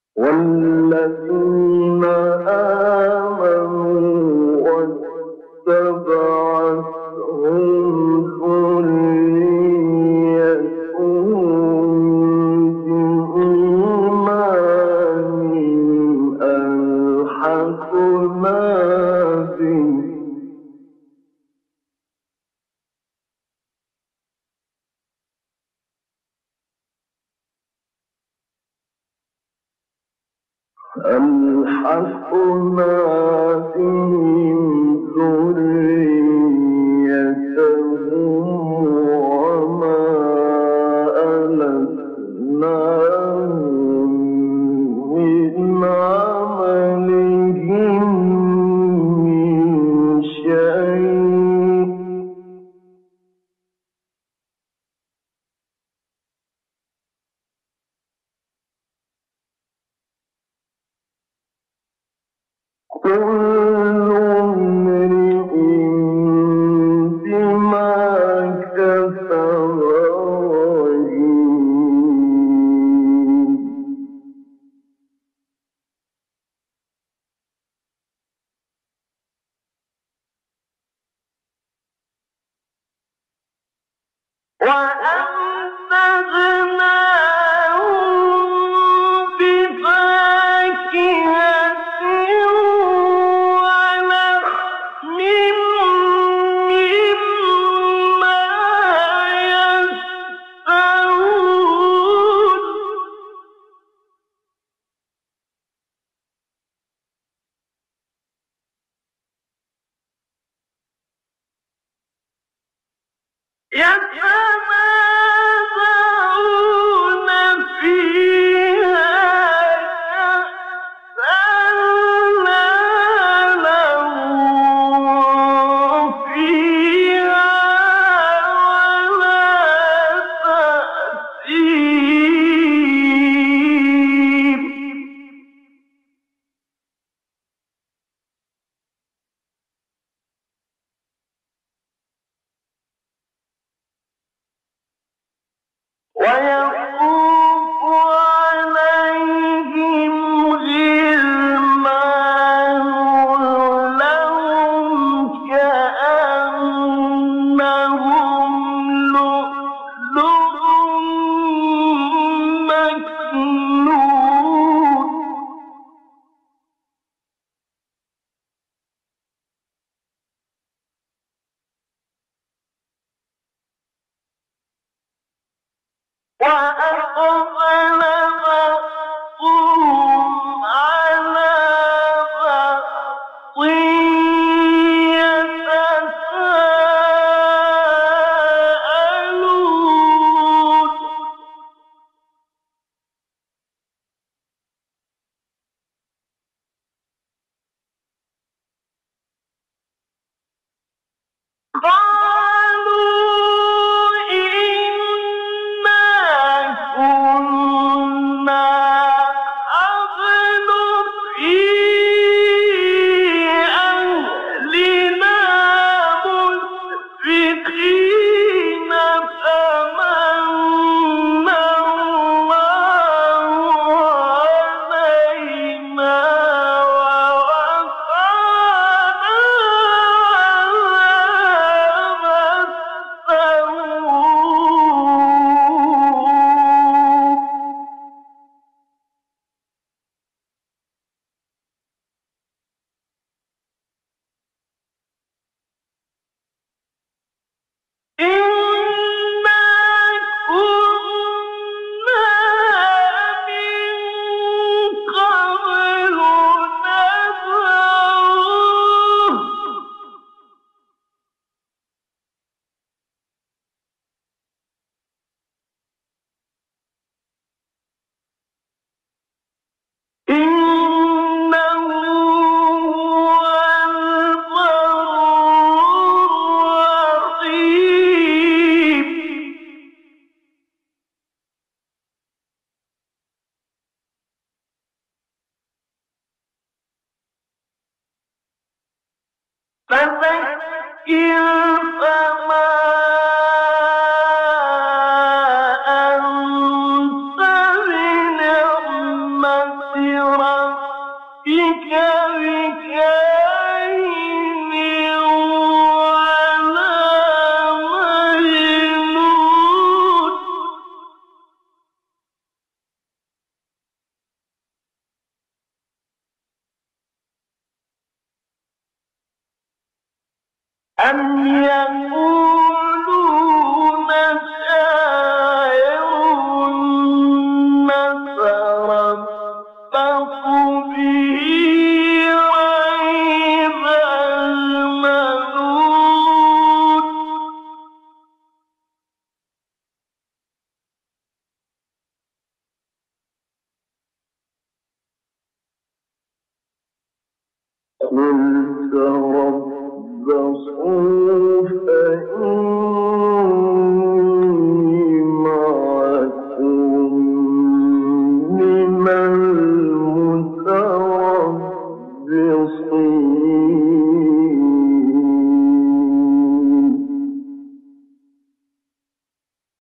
والذين آمنوا واتبعتهم ذريتهم بإيمان ألحقنا بهم ألحقنا بهم ذريتهم وما ألتناهم من عملهم من شيء كل امرئ بما كسب رهين وأمددناهم بفاكهة ولحم مما يشتهون يتنازعون فيها كأسا لا لهم فيها ولا تأثيم ويطوف عليهم غلمان لهم كأنهم لؤلؤ مكنون وأقبل بعضهم على بعض يتساءلون قالوا إنا كنا قبل في أهلنا مشفقين فمن الله علينا ووقانا عذاب السموم إنا كنا من قبل ندعوه إنه هو البر الرحيم فذكر فما أنت بنعمة أم يقولون شاعر نتربص به ريب المنون قل تربصوا فإني معكم من